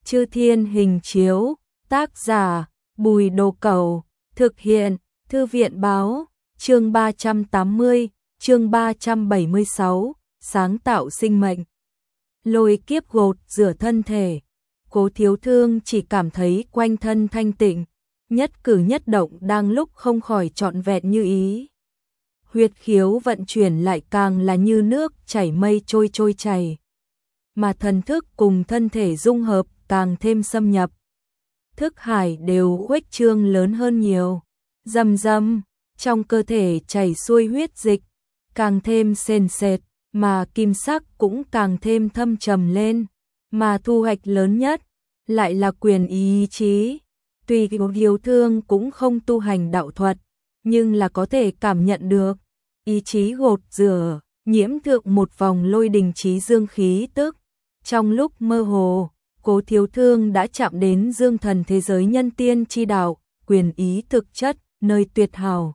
Chư Thiên Hình Chiếu, tác giả Bùi Đồ Cẩu, thực hiện Thư viện Báo, chương 380, chương 376, sáng tạo sinh mệnh. Lôi kiếp gột rửa thân thể, Cố Thiếu Thương chỉ cảm thấy quanh thân thanh tịnh, nhất cử nhất động đang lúc không khỏi trọn vẹn như ý. Huyệt khiếu vận chuyển lại càng là như nước chảy mây trôi chảy, mà thần thức cùng thân thể dung hợp càng thêm xâm nhập. Thức hải đều khuếch trương lớn hơn nhiều, rầm rầm, trong cơ thể chảy xuôi huyết dịch, càng thêm sền sệt, mà kim sắc cũng càng thêm thâm trầm lên, mà thu hoạch lớn nhất lại là quyền ý chí. Tuy Cố Thiếu Thương cũng không tu hành đạo thuật, nhưng là có thể cảm nhận được ý chí gột rửa, nhiễm thượng một vòng lôi đình chí dương khí tức. Trong lúc mơ hồ, Cố Thiếu Thương đã chạm đến dương thần thế giới nhân tiên chi đạo, quyền ý thực chất, nơi tuyệt hảo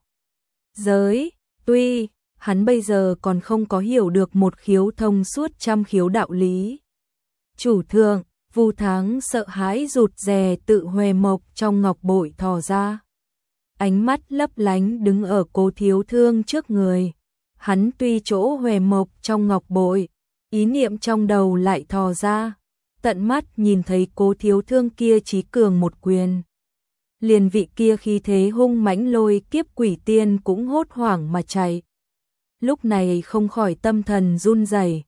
giới. Tuy hắn bây giờ còn không có hiểu được một khiếu thông suốt trăm khiếu đạo lý. Chủ thượng, Vu Tháng sợ hãi rụt rè tự huề mộc trong ngọc bội thò ra. Ánh mắt lấp lánh đứng ở Cố Thiếu Thương trước người. Hắn tuy chỗ huề mộc trong ngọc bội, ý niệm trong đầu lại thò ra. Tận mắt nhìn thấy Cố Thiếu Thương kia chí cường một quyền. Liền vị kia khi thế hung mãnh lôi kiếp quỷ tiên cũng hốt hoảng mà chạy. Lúc này không khỏi tâm thần run rẩy.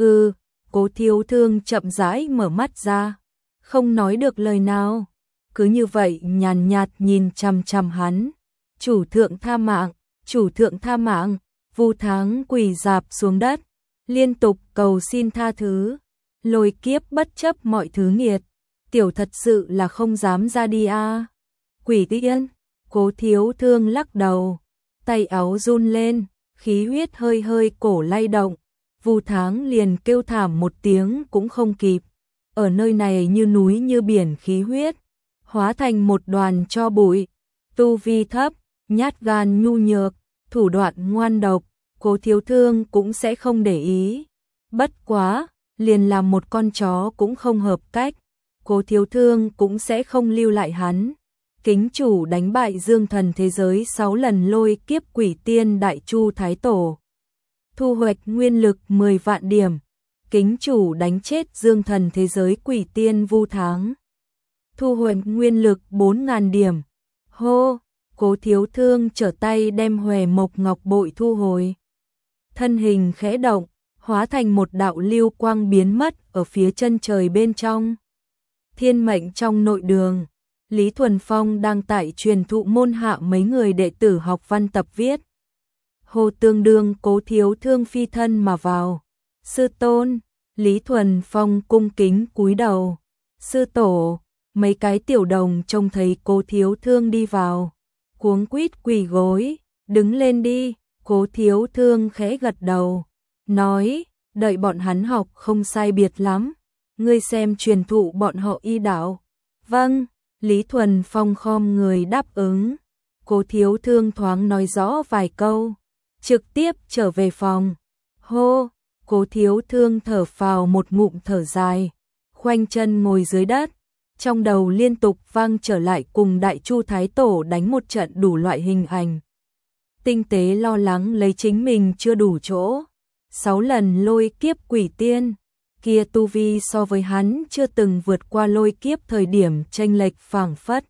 Cố Thiếu Thương chậm rãi mở mắt ra, không nói được lời nào, cứ như vậy nhàn nhạt nhìn chằm chằm hắn. Chủ thượng tha mạng, chủ thượng tha mạng. Vu Tháng quỳ rạp xuống đất, liên tục cầu xin tha thứ. Lôi kiếp bất chấp mọi thứ nghiệt, tiểu thật sự là không dám ra đi a. Quỷ tiên, Cố Thiếu Thương lắc đầu, tay áo run lên, khí huyết hơi hơi cổ lay động. Vu Tháng liền kêu thảm một tiếng cũng không kịp. Ở nơi này như núi như biển khí huyết, hóa thành một đoàn tro bụi. Tu vi thấp, nhát gan nhu nhược, thủ đoạn ngoan độc, Cố Thiếu Thương cũng sẽ không để ý. Bất quá, liền làm một con chó cũng không hợp cách, Cố Thiếu Thương cũng sẽ không lưu lại hắn. Kính chủ đánh bại dương thần thế giới 6 lần lôi kiếp quỷ tiên Đại Chu Thái Tổ, thu hoạch nguyên lực 10 vạn điểm. Kính chủ đánh chết dương thần thế giới quỷ tiên Vu Tháng, thu hoạch nguyên lực 4.000 điểm. Hô, Cố Thiếu Thương trở tay đem huề mộc ngọc bội thu hồi. Thân hình khẽ động, hóa thành một đạo lưu quang biến mất ở phía chân trời bên trong. Thiên mệnh trong nội đường, Lý Thuần Phong đang tại truyền thụ môn hạ mấy người đệ tử học văn tập viết. Hồ tương đương Cố Thiếu Thương phi thân mà vào. Sư tôn, Lý Thuần Phong cung kính cúi đầu. Sư tổ, mấy cái tiểu đồng trông thấy Cố Thiếu Thương đi vào, cuống quýt quỳ gối, đứng lên đi. Cố Thiếu Thương khẽ gật đầu, nói, đợi bọn hắn học không sai biệt lắm, ngươi xem truyền thụ bọn họ y đạo. Vâng, Lý Thuần Phong khom người đáp ứng. Cố Thiếu Thương thoáng nói rõ vài câu, trực tiếp trở về phòng. Hô, Cố Thiếu Thương thở phào một ngụm thở dài, khoanh chân ngồi dưới đất, trong đầu liên tục vang trở lại cùng Đại Chu Thái Tổ đánh một trận đủ loại hình ảnh. Tinh tế lo lắng lấy chính mình chưa đủ chỗ. 6 lần lôi kiếp quỷ tiên, kia tu vi so với hắn chưa từng vượt qua lôi kiếp thời điểm chênh lệch phảng phất.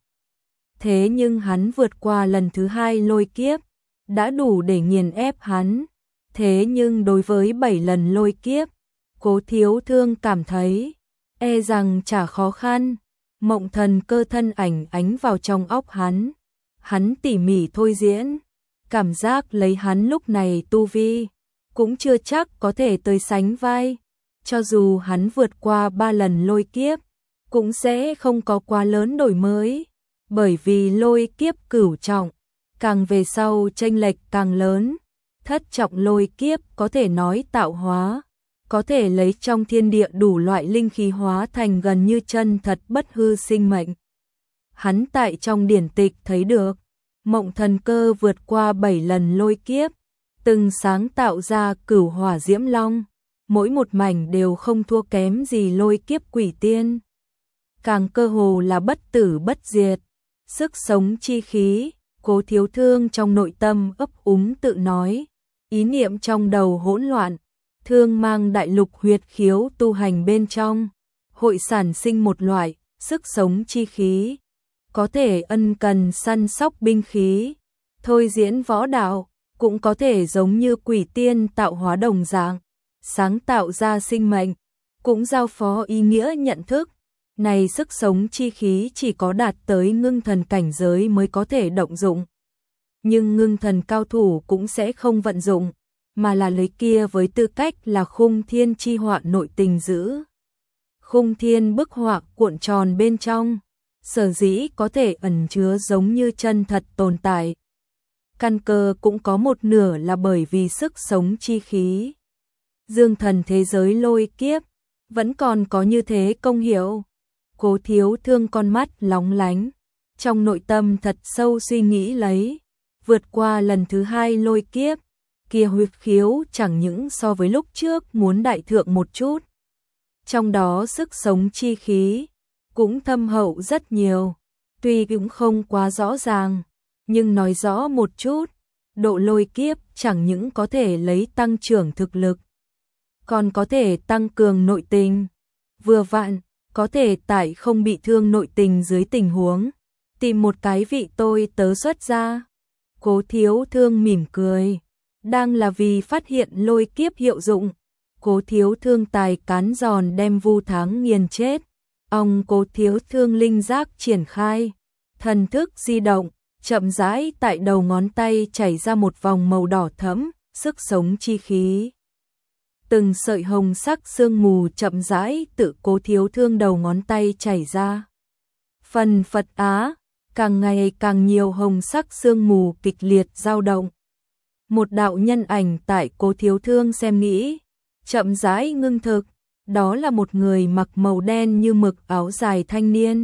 Thế nhưng hắn vượt qua lần thứ 2 lôi kiếp, đã đủ để nghiền ép hắn. Thế nhưng đối với 7 lần lôi kiếp, Cố Thiếu Thương cảm thấy, e rằng chả khó khăn. Mộng thần cơ thân ảnh ánh vào trong óc hắn. Hắn tỉ mỉ thôi diễn, cảm giác lấy hắn lúc này tu vi, cũng chưa chắc có thể tới sánh vai. Cho dù hắn vượt qua 3 lần lôi kiếp, cũng sẽ không có quá lớn đổi mới. Bởi vì lôi kiếp cửu trọng, càng về sau chênh lệch càng lớn. Thất trọng lôi kiếp có thể nói tạo hóa, có thể lấy trong thiên địa đủ loại linh khí hóa thành gần như chân thật bất hư sinh mệnh. Hắn tại trong điển tịch thấy được, mộng thần cơ vượt qua 7 lần lôi kiếp, từng sáng tạo ra cửu hỏa diễm long, mỗi một mảnh đều không thua kém gì lôi kiếp quỷ tiên. càng cơ hồ là bất tử bất diệt. Sức sống chi khí, Cố Thiếu Thương trong nội tâm ấp úng tự nói, ý niệm trong đầu hỗn loạn, thương mang đại lục huyệt khiếu tu hành bên trong, hội sản sinh một loại sức sống chi khí, có thể ân cần săn sóc binh khí, thôi diễn võ đạo, cũng có thể giống như quỷ tiên tạo hóa đồng dạng, sáng tạo ra sinh mệnh, cũng giao phó ý nghĩa nhận thức. Này sức sống chi khí chỉ có đạt tới ngưng thần cảnh giới mới có thể động dụng. Nhưng ngưng thần cao thủ cũng sẽ không vận dụng, mà là lấy kia với tư cách là khung thiên chi họa nội tình giữ. Khung thiên bức họa cuộn tròn bên trong, sở dĩ có thể ẩn chứa giống như chân thật tồn tại. Căn cơ cũng có một nửa là bởi vì sức sống chi khí. Dương thần thế giới lôi kiếp, vẫn còn có như thế công hiệu. Cố Thiếu Thương con mắt lóng lánh, trong nội tâm thật sâu suy nghĩ lấy, vượt qua lần thứ 2 lôi kiếp, kia huyệt khiếu chẳng những so với lúc trước muốn đại thượng một chút. Trong đó sức sống chi khí cũng thâm hậu rất nhiều, tuy cũng không quá rõ ràng, nhưng nói rõ một chút, độ lôi kiếp chẳng những có thể lấy tăng trưởng thực lực, còn có thể tăng cường nội tình, vừa vặn có thể tại không bị thương nội tình dưới tình huống, tìm một cái vị tôi tớ xuất ra. Cố Thiếu Thương mỉm cười, đang là vì phát hiện lôi kiếp hiệu dụng. Cố Thiếu Thương tài cán giòn đem Vu Tháng nghiền chết. Cố Thiếu Thương linh giác triển khai, thần thức di động, chậm rãi tại đầu ngón tay chảy ra một vòng màu đỏ thẫm, sức sống chi khí. Từng sợi hồng sắc sương mù chậm rãi tự Cố Thiếu Thương đầu ngón tay chảy ra. Phần Phật Á, càng ngày càng nhiều hồng sắc sương mù kịch liệt dao động. Một đạo nhân ảnh tại Cố Thiếu Thương xem nghĩ, chậm rãi ngưng thực, đó là một người mặc màu đen như mực áo dài thanh niên.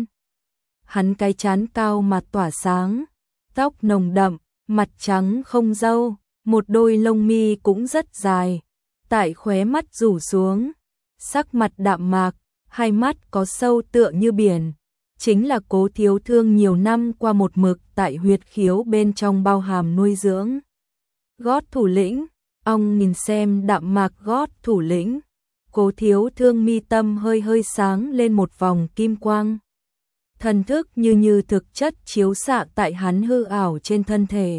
Hắn cái trán cao mà tỏa sáng, tóc nồng đậm, mặt trắng không râu, một đôi lông mi cũng rất dài, tại khóe mắt rủ xuống, sắc mặt đạm mạc, hai mắt có sâu tựa như biển, chính là Cố Thiếu Thương nhiều năm qua một mực tại huyệt khiếu bên trong bao hàm nuôi dưỡng. Gót thủ lĩnh, ông nhìn xem đạm mạc gót thủ lĩnh, Cố Thiếu Thương mi tâm hơi hơi sáng lên một vòng kim quang. Thần thức như thực chất chiếu xạ tại hắn hư ảo trên thân thể.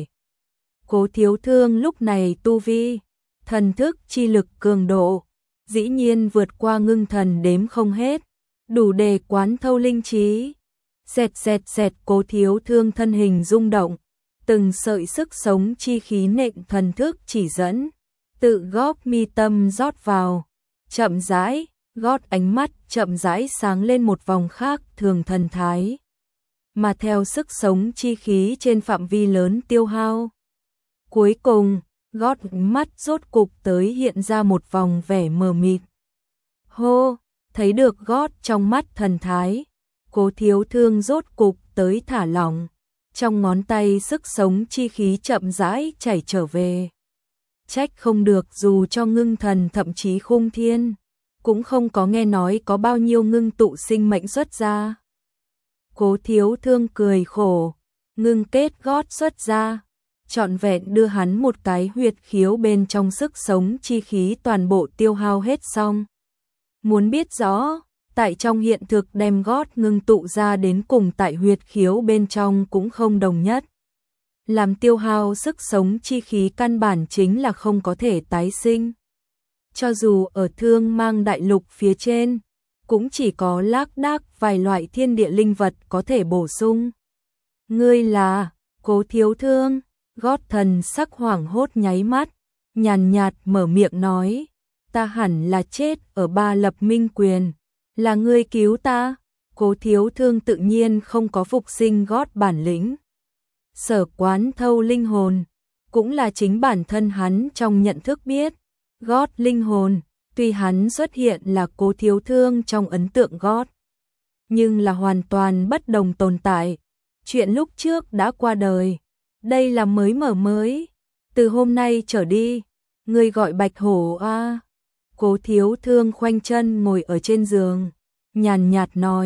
Cố Thiếu Thương lúc này tu vi, thần thức chi lực cường độ, dĩ nhiên vượt qua ngưng thần đếm không hết, đủ để quán thâu linh trí. Xẹt Cố Thiếu Thương thân hình rung động, từng sợi sức sống chi khí nện thần thức chỉ dẫn, tự gót mi tâm rót vào, chậm rãi, gót ánh mắt chậm rãi sáng lên một vòng khác thường thần thái. Mà theo sức sống chi khí trên phạm vi lớn tiêu hao, cuối cùng, gót ánh mắt rốt cục tới hiện ra một vòng vẻ mờ mịt. Hô, thấy được gót trong mắt thần thái, Cố Thiếu Thương rốt cục tới thả lỏng, trong ngón tay sức sống chi khí chậm rãi chảy trở về. Trách không được dù cho ngưng thần thậm chí khung thiên, cũng không có nghe nói có bao nhiêu ngưng tụ sinh mệnh xuất ra. Cố Thiếu Thương cười khổ, ngưng kết gót xuất ra, trọn vẹn đưa hắn một cái huyệt khiếu bên trong sức sống chi khí toàn bộ tiêu hao hết xong. Muốn biết rõ, tại trong hiện thực đem gót ngưng tụ ra đến cùng tại huyệt khiếu bên trong cũng không đồng nhất. Làm tiêu hao sức sống chi khí căn bản chính là không có thể tái sinh. Cho dù ở thương mang đại lục phía trên, cũng chỉ có lác đác vài loại thiên địa linh vật có thể bổ sung. Ngươi là Cố Thiếu Thương, gót thần sắc hoảng hốt nháy mắt, nhàn nhạt mở miệng nói, ta hẳn là chết ở Ba Lập Minh Quyền, là ngươi cứu ta. Cố Thiếu Thương tự nhiên không có phục sinh gót bản lĩnh. Sở quán thâu linh hồn, cũng là chính bản thân hắn trong nhận thức biết, gót linh hồn, tuy hắn xuất hiện là Cố Thiếu Thương trong ấn tượng gót, nhưng là hoàn toàn bất đồng tồn tại. Chuyện lúc trước đã qua đời, đây là mới mở mới, từ hôm nay trở đi, ngươi gọi Bạch Hổ a. Cố Thiếu Thương khoanh chân ngồi ở trên giường, nhàn nhạt nói,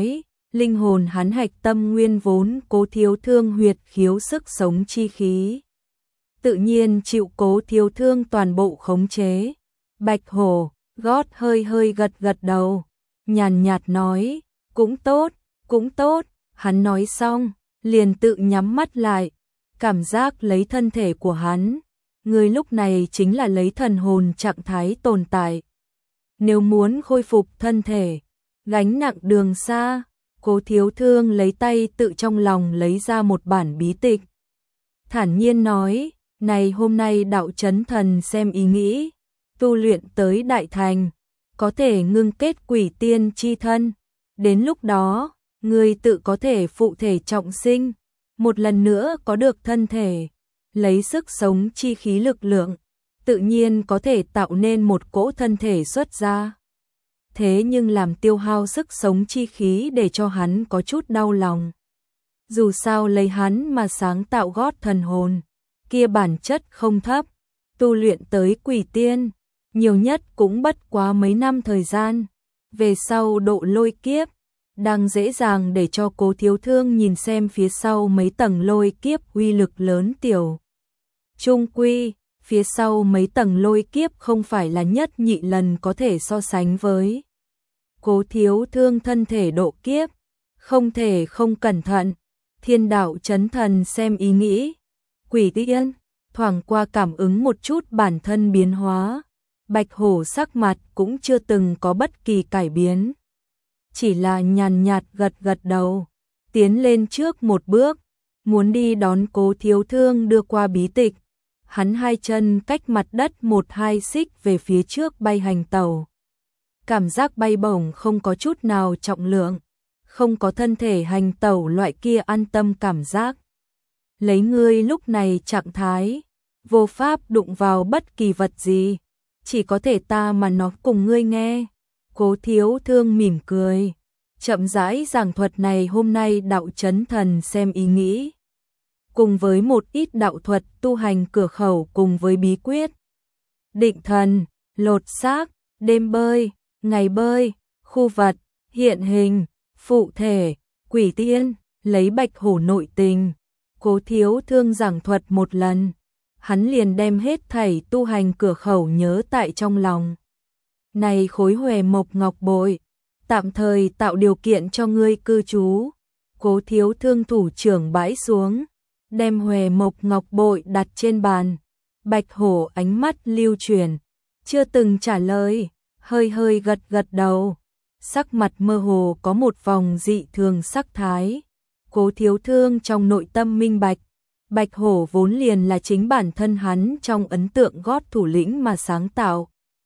linh hồn hắn hạch tâm nguyên vốn Cố Thiếu Thương huyệt khiếu sức sống chi khí. Tự nhiên chịu Cố Thiếu Thương toàn bộ khống chế. Bạch Hổ, gót hơi hơi gật gật đầu, nhàn nhạt nói, cũng tốt, cũng tốt. Hắn nói xong, liền tự nhắm mắt lại, cảm giác lấy thân thể của hắn. Người lúc này chính là lấy thần hồn trạng thái tồn tại. Nếu muốn khôi phục thân thể, gánh nặng đường xa, Cố Thiếu Thương lấy tay tự trong lòng lấy ra một bản bí tịch. Thản nhiên nói, này hôm nay đạo chấn thần xem ý nghĩ, tu luyện tới đại thành, có thể ngưng kết quỷ tiên chi thân. Đến lúc đó, người tự có thể phụ thể trọng sinh, một lần nữa có được thân thể, lấy sức sống chi khí lực lượng, tự nhiên có thể tạo nên một cỗ thân thể xuất ra. Thế nhưng làm tiêu hao sức sống chi khí để cho hắn có chút đau lòng. Dù sao lấy hắn mà sáng tạo gót thần hồn, kia bản chất không thấp, tu luyện tới quỷ tiên, nhiều nhất cũng bất quá mấy năm thời gian. Về sau độ lôi kiếp, đang dễ dàng để cho Cố Thiếu Thương nhìn xem phía sau mấy tầng lôi kiếp uy lực lớn tiểu. Trung quy, phía sau mấy tầng lôi kiếp không phải là nhất nhị lần có thể so sánh với. Cố Thiếu Thương thân thể độ kiếp, không thể không cẩn thận. Thiên đạo chấn thần xem ý nghĩ, quỷ tiên, thoảng qua cảm ứng một chút bản thân biến hóa. Bạch Hổ sắc mặt cũng chưa từng có bất kỳ cải biến, chỉ là nhàn nhạt gật gật đầu, tiến lên trước một bước, muốn đi đón Cố Thiếu Thương đưa qua bí tịch. Hắn hai chân cách mặt đất 1-2 xích về phía trước bay hành tẩu. Cảm giác bay bổng không có chút nào trọng lượng, không có thân thể hành tẩu loại kia an tâm cảm giác. Lấy ngươi lúc này trạng thái, vô pháp đụng vào bất kỳ vật gì, chỉ có thể ta mà nói cùng ngươi nghe. Cố Thiếu Thương mỉm cười, chậm rãi giảng thuật này hôm nay đạo chấn thần xem ý nghĩ, cùng với một ít đạo thuật tu hành cửa khẩu cùng với bí quyết. Định thần, lột xác, đêm bơi, ngày bơi, khu vật, hiện hình, phụ thể, quỷ tiên, lấy Bạch Hổ nội tình. Cố Thiếu Thương giảng thuật một lần, hắn liền đem hết thảy tu hành cửa khẩu nhớ tại trong lòng. Này khối Huệ Mộc Ngọc Bội, tạm thời tạo điều kiện cho ngươi cư trú. Cố Thiếu Thương thủ trưởng bãi xuống, đem Huệ Mộc Ngọc Bội đặt trên bàn. Bạch Hổ ánh mắt lưu chuyển, chưa từng trả lời, hơi hơi gật gật đầu, sắc mặt mơ hồ có một vòng dị thường sắc thái. Cố Thiếu Thương trong nội tâm minh bạch, Bạch Hổ vốn liền là chính bản thân hắn trong ấn tượng gót thủ lĩnh mà sáng tạo.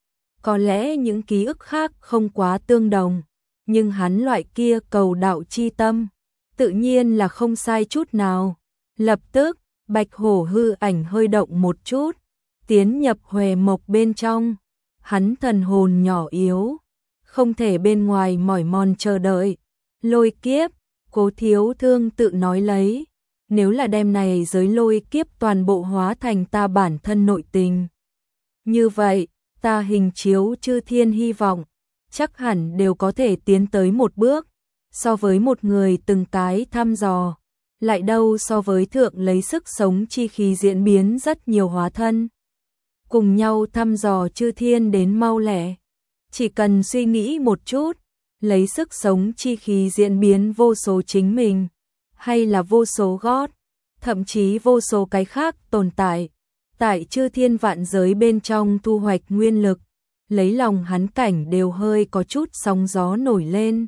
Có lẽ những ký ức khác không quá tương đồng, nhưng hắn loại kia cầu đạo chi tâm, tự nhiên là không sai chút nào. Lập tức, Bạch Hổ hư ảnh hơi động một chút, tiến nhập Huệ Mộc bên trong. Hắn thần hồn nhỏ yếu, không thể bên ngoài mỏi mòn chờ đợi. Lôi kiếp, Cố Thiếu Thương tự nói lấy, nếu là đem này giới lôi kiếp toàn bộ hóa thành ta bản thân nội tình, như vậy, ta hình chiếu chư thiên hy vọng, chắc hẳn đều có thể tiến tới một bước. So với một người từng cái thăm dò, lại đâu so với thượng lấy sức sống chi khí diễn biến rất nhiều hóa thân, cùng nhau thăm dò chư thiên đến mau lẹ. Chỉ cần suy nghĩ một chút, lấy sức sống chi khí diễn biến vô số chính mình, hay là vô số gót, thậm chí vô số cái khác tồn tại, tại chư thiên vạn giới bên trong thu hoạch nguyên lực, lấy lòng hắn cảnh đều hơi có chút sóng gió nổi lên.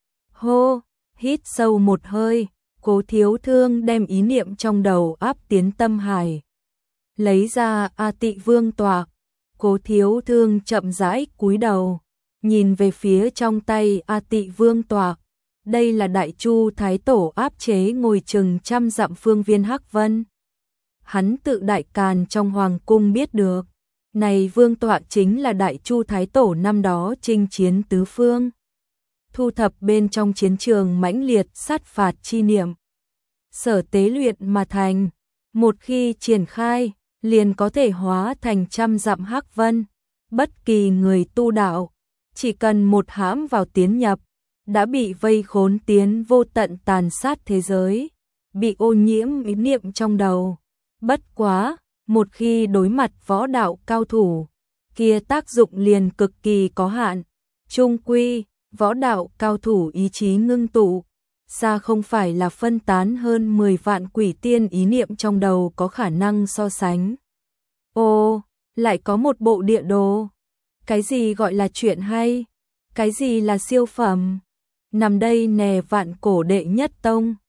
Hô, hít sâu một hơi, Cố Thiếu Thương đem ý niệm trong đầu áp tiến tâm hải. Lấy ra A Tị Vương tọa, Cố Thiếu Thương chậm rãi cúi đầu, nhìn về phía trong tay A Tị Vương tọa. Đây là Đại Chu Thái Tổ áp chế ngồi chừng trăm dặm phương viên Hắc Vân. Hắn tự Đại Càn trong hoàng cung biết được, này vương tọa chính là Đại Chu Thái Tổ năm đó chinh chiến tứ phương, thu thập bên trong chiến trường mãnh liệt sát phạt chi niệm, sở tế luyện mà thành. Một khi triển khai, liền có thể hóa thành trăm dặm Hắc Vân. Bất kỳ người tu đạo, chỉ cần một hãm vào tiến nhập, đã bị vây khốn tiến vô tận tàn sát thế giới, bị ô nhiễm ý niệm trong đầu. Bất quá, một khi đối mặt võ đạo cao thủ, kia tác dụng liền cực kỳ có hạn. Chung quy, võ đạo cao thủ ý chí ngưng tụ, xa không phải là phân tán hơn 10 vạn quỷ tiên ý niệm trong đầu có khả năng so sánh. Ô, lại có một bộ địa đồ. Cái gì gọi là chuyện hay? Cái gì là siêu phẩm? Nằm đây nè vạn cổ đệ nhất tông.